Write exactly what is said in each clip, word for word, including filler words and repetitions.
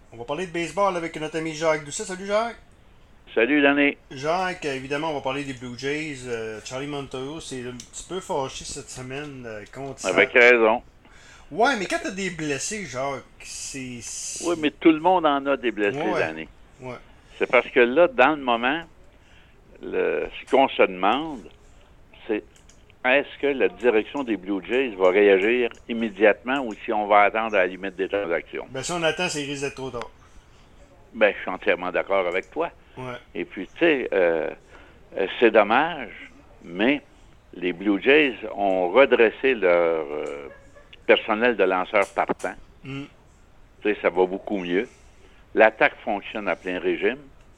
On va parler de baseball avec notre ami Jacques Doucet. Salut Jacques. Salut, Danny. Jacques, euh, évidemment, on va parler des Blue Jays. Euh, Charlie Montoyo s'est un petit peu fâché cette semaine euh, contre ça. Avec raison. Ouais, mais quand t'as des blessés, Jacques, c'est. Oui, c'est- mais tout le monde en a des blessés, Ouais, Danny. ouais. C'est parce que là, dans le moment, le, ce qu'on se demande, c'est est-ce que la direction des Blue Jays va réagir immédiatement ou si on va attendre à la limite des transactions? Ben si on attend, c'est risque d'être trop tard. Ben, je suis entièrement d'accord avec toi. Ouais. Et puis, tu sais, euh, euh, c'est dommage, mais les Blue Jays ont redressé leur euh, personnel de lanceurs partants. Mm. Tu sais, ça va beaucoup mieux. L'attaque fonctionne à plein régime.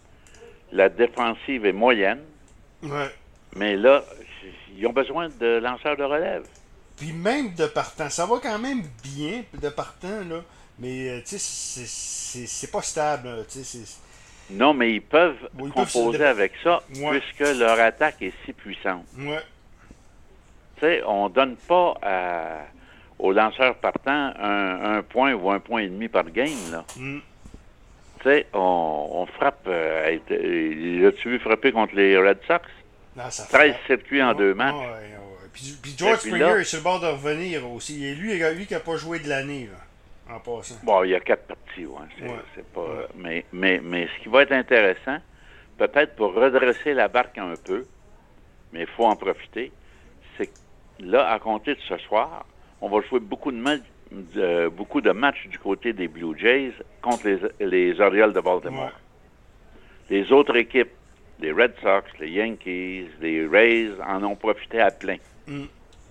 La défensive est moyenne. Ouais. Mais là, ils ont besoin de lanceurs de relève. Puis même de partant, ça va quand même bien de partant, là. Mais, euh, tu sais, c'est c'est- c'est pas stable, là. Tu sais, c'est. Non, mais ils peuvent Bon, ils peuvent se. composer avec ça Ouais. puisque leur attaque est si puissante. Ouais. Tu sais, on donne pas à- aux lanceurs partants un, un point ou un point et demi par game, là. Mm. Tu sais, on, on frappe. Euh, euh, As-tu vu frapper contre les Red Sox? Non, ça treize frappe. circuits en Ouais, deux ouais, matchs. ouais. Puis, puis Et George puis Springer là, est sur le bord de revenir aussi. Et lui, lui qui n'a pas joué de l'année, là, en passant. bon, il y a quatre parties, ouais. C'est, Ouais. c'est pas. Ouais. Mais, mais, mais ce qui va être intéressant, peut-être pour redresser la barque un peu, mais il faut en profiter, c'est que là, à compter de ce soir, on va jouer beaucoup de, ma- de- beaucoup de matchs du côté des Blue Jays contre les, les Orioles de Ouais. Baltimore. Les autres équipes, les Red Sox, les Yankees, les Rays, en ont profité à plein. Mm.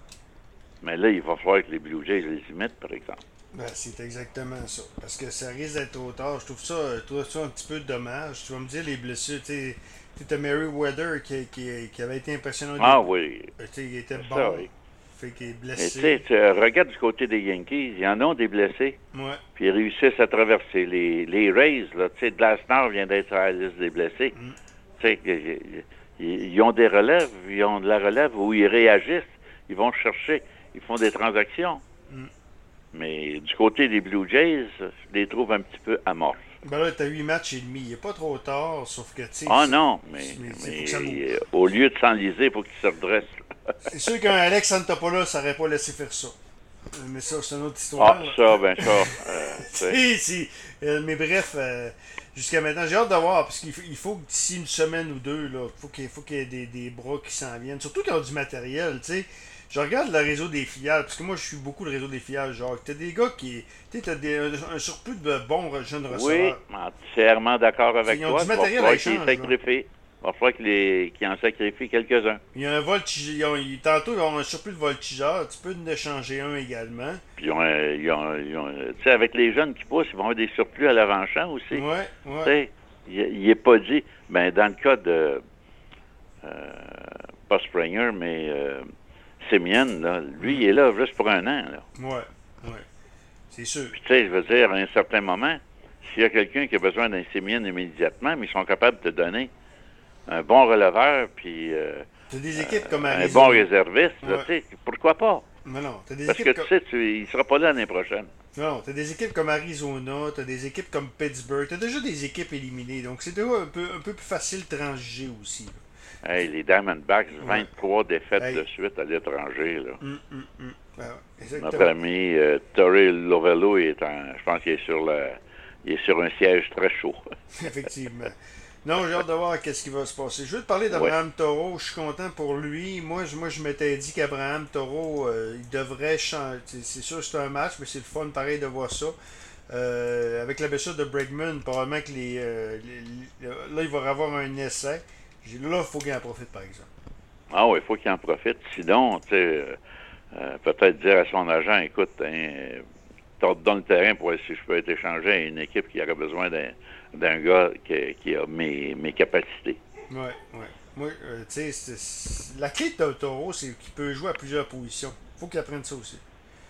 Mais là, il va falloir que les Blue Jays les imitent, par exemple. Ben, c'est exactement ça. Parce que ça risque d'être trop tard. Je trouve ça, je trouve ça un petit peu dommage. Tu vas me dire, les blessures, tu sais, tu as Meriwether qui, qui, qui avait été impressionnant au Ah début. oui, Euh, tu sais, il était c'est ça, bon. oui. Fait qu'il est Mais tu sais, blessé. tu euh, regardes du côté des Yankees, il y en a des blessés, Ouais. puis ils réussissent à traverser. Les, les Rays, là, tu sais, Glasnow vient d'être à la liste des blessés. Mm. Tu sais, ils, ils- ils ont des relèves, ils ont de la relève où ils réagissent, ils vont chercher, ils font des transactions. Mm. Mais du côté des Blue Jays, je les trouve un petit peu amorphes. Ben là, t'as huit matchs et demi. Il est pas trop tard, sauf que, tu sais, Ah c'est- non, mais, mais il faut mais que ça bouge. euh, au lieu de s'enliser, il faut qu'ils se redressent. C'est sûr qu'un Alex Santopolo, ça aurait pas laissé faire ça. Euh, Mais ça, c'est une autre Ah, histoire. ça, ben ça, euh, tu sais. Si, si. Euh, mais bref, euh, jusqu'à maintenant, j'ai hâte de voir, parce qu'il faut, il faut que d'ici une semaine ou deux, là, faut qu'il faut qu'il y ait des, des bras qui s'en viennent. Surtout qu'ils ont du matériel, tu sais. Je regarde le réseau des filiales, parce que moi, je suis beaucoup le réseau des filiales, genre, t'as des gars qui, tu sais, t'as des- un, un surplus de bons jeunes Oui, receveurs. entièrement d'accord avec Ils ont toi. du Il va matériel à falloir qu'ils échange, là. sacrifient. Il va falloir qu'ils les- qu'ils en sacrifient quelques-uns. Il y a un voltigeur, ils ont- ils- tantôt, ils ont un surplus de voltigeurs, tu peux en échanger un également. Puis ils ont, euh, ils ont- ils ont, euh, tu sais, avec les jeunes qui poussent, ils vont avoir des surplus à l'avant-champ aussi. Ouais, Tu ouais. sais, il n'est pas dit. Ben, dans le cas de, euh, pas Springer, mais euh, Semien, là, lui, il est là juste pour un an. Là. Ouais, ouais. C'est sûr. Puis, tu sais, je veux dire, à un certain moment, s'il y a quelqu'un qui a besoin d'un Semien immédiatement, mais ils sont capables de te donner un bon releveur, puis euh, T'as des équipes comme un Arizona. bon réserviste, là, Ouais. tu sais, pourquoi pas? Non, non, t'as des Parce que équipes tu comme. sais, tu, il sera pas là l'année prochaine. Non, t'as des équipes comme Arizona, t'as des équipes comme Pittsburgh, t'as déjà des équipes éliminées, donc c'est déjà un peu, un peu plus facile de transiger aussi. Là. Hey, les Diamondbacks, Ouais. vingt-trois défaites Hey. de suite à l'étranger. Là. Hum, hum, hum. Ben ouais, Notre exactement. ami euh, Torrey Lovello, il est en, je pense qu'il est sur le, il est sur un siège très chaud. Effectivement. Non, j'ai hâte de voir qu'est-ce qui va se passer. Je veux te parler d'Abraham Taureau. Je suis content pour lui. Moi, je, moi, je m'étais dit qu'Abraham Taureau, euh, il devrait changer. C'est c'est sûr que c'est un match, mais c'est le fun pareil de voir ça. Euh, avec la blessure de Bregman, probablement que les, euh, les- les- là, il va avoir un essai. J'ai- Là, il faut qu'il en profite, par exemple. Ah oui, il faut qu'il en profite. Sinon, tu sais, euh, euh, peut-être dire à son agent, écoute, hein, t'as dans le terrain pour voir si je peux être échangé à une équipe qui aurait besoin d'un, d'un gars qui, qui a mes, mes capacités. Ouais, ouais. Moi, euh, tu sais, c'est- c'est- la clé de Taureau, c'est qu'il peut jouer à plusieurs positions. Faut qu'il apprenne ça aussi.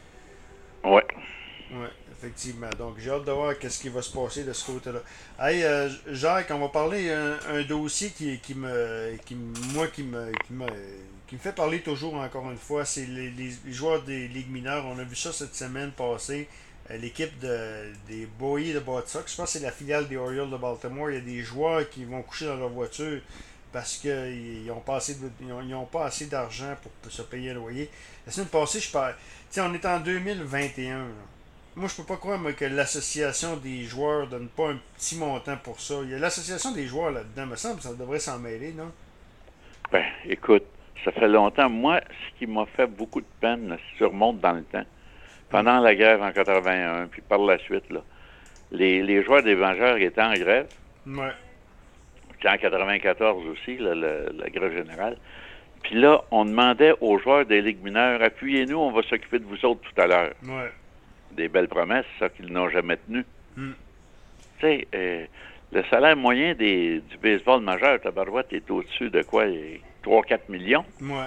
Ouais. Oui, effectivement. Donc, j'ai hâte de voir qu'est-ce qui va se passer de ce côté-là. Hey, euh, Jacques, on va parler un, un dossier qui, qui me, qui, me- moi, qui me, qui me, qui me fait parler toujours, encore une fois, c'est les, les- les joueurs des ligues mineures. On a vu ça cette semaine passée. euh, l'équipe de, des Bowie de Boston Sox. Je pense que c'est la filiale des Orioles de Baltimore. Il y a des joueurs qui vont coucher dans leur voiture parce qu'ils n'ont pas assez de- ils ont, ils ont pas assez d'argent pour se payer un loyer. La semaine passée, je parlais. Tu sais, on est en deux mille vingt et un. Là. Moi, je peux pas croire moi, que l'association des joueurs donne pas un petit montant pour ça. Il y a l'association des joueurs là-dedans, me semble, ça devrait s'en mêler, non? Ben, écoute, ça fait longtemps. Moi, ce qui m'a fait beaucoup de peine, là, si tu remontes dans le temps, pendant la guerre en quatre-vingt-un, puis par la suite, là, les, les joueurs des Vengeurs étaient en grève, Ouais. puis en quatre-vingt-quatorze aussi, là, le- la grève générale. Puis là, on demandait aux joueurs des ligues mineures, appuyez-nous, on va s'occuper de vous autres tout à l'heure. Ouais. Des belles promesses, ça qu'ils n'ont jamais tenu. Hmm. Tu sais, euh, le salaire moyen des, du baseball majeur, tabarouette, est au-dessus de quoi? trois quatre millions. Ouais.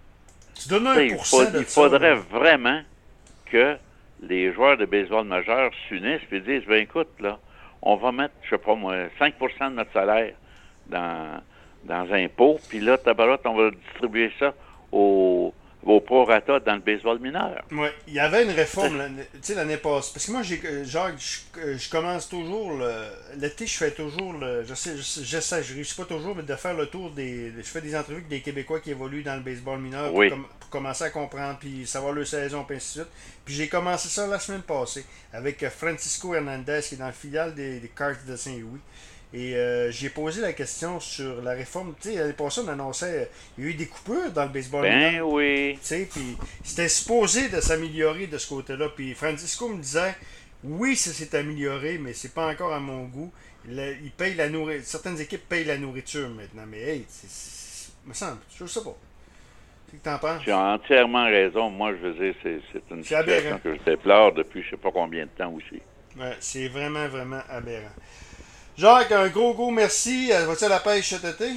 Tu donnes un Tu sais, il, pour faut- cent de il ça. faudrait là. vraiment que les joueurs de baseball majeur s'unissent et disent, ben écoute, là, on va mettre, je sais pas moi, cinq pour cent de notre salaire dans, dans un pot, puis là, tabarouette, on va distribuer ça au, au prorata dans le baseball mineur. Ouais. Il y avait une réforme l'année- tu sais, l'année passée. Parce que moi, j'ai, euh, Jacques, je, je commence toujours le. L'été, je fais toujours le. Je sais, je sais, je sais, je réussis pas toujours, mais de faire le tour des. Je fais des entrevues avec des Québécois qui évoluent dans le baseball mineur Oui. pour, com- pour commencer à comprendre, puis savoir leur saison, puis ainsi de suite. Puis j'ai commencé ça la semaine passée avec euh, Francisco Hernandez, qui est dans le filiale des, des Cards de Saint-Louis. Et euh, j'ai posé la question sur la réforme. Tu sais, l'année passée, on annonçait. euh, Il y a eu des coupures dans le baseball mineur. Ben oui. Tu sais, puis c'était supposé de s'améliorer de ce côté-là. Puis Francisco me disait, oui, ça s'est amélioré, mais c'est pas encore à mon goût. Le- il paye la nourriture. Certaines équipes payent la nourriture maintenant. Mais hey, c'est, c'est- me semble, je sais pas. Qu'est-ce que t'en penses? Tu as entièrement raison. Moi, je veux dire, c'est, c'est une C'est situation aberrant. que je déplore depuis je sais pas combien de temps aussi. Ouais, c'est vraiment, vraiment aberrant. Jacques, un gros, gros merci. Euh, Vas-tu à la pêche cet été?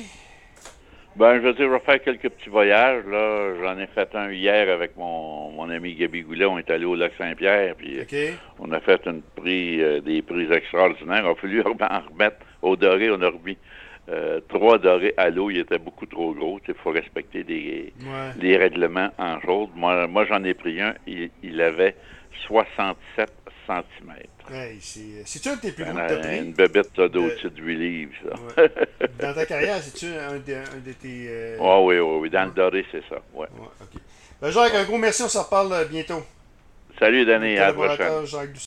Ben, je veux dire, je vais faire quelques petits voyages. Là, j'en ai fait un hier avec mon, mon ami Gabi Goulet. On est allé au lac Saint-Pierre, puis OK. on a fait une prix, euh, des prises extraordinaires. Il a fallu en remettre au doré. On a remis euh, trois dorés à l'eau. Il était beaucoup trop gros. Il faut respecter les, Ouais. les règlements en chaude. Moi, moi j'en ai pris un. Il, il avait soixante-sept centimètres. Hey, c'est, c'est-tu un de tes plus Une, gros que t'as pris? une bébête ça, d'au-dessus de huit livres, ça. Ouais. Dans ta carrière, c'est-tu un de, un de tes. euh, Ah oui, oui, oui. Dans le doré, c'est ça. Ouais. Ouais, ok. Ben, Jacques, un gros merci, on se reparle euh, bientôt. Salut, Danny. À la prochaine. Collaborateur Jacques Doucet.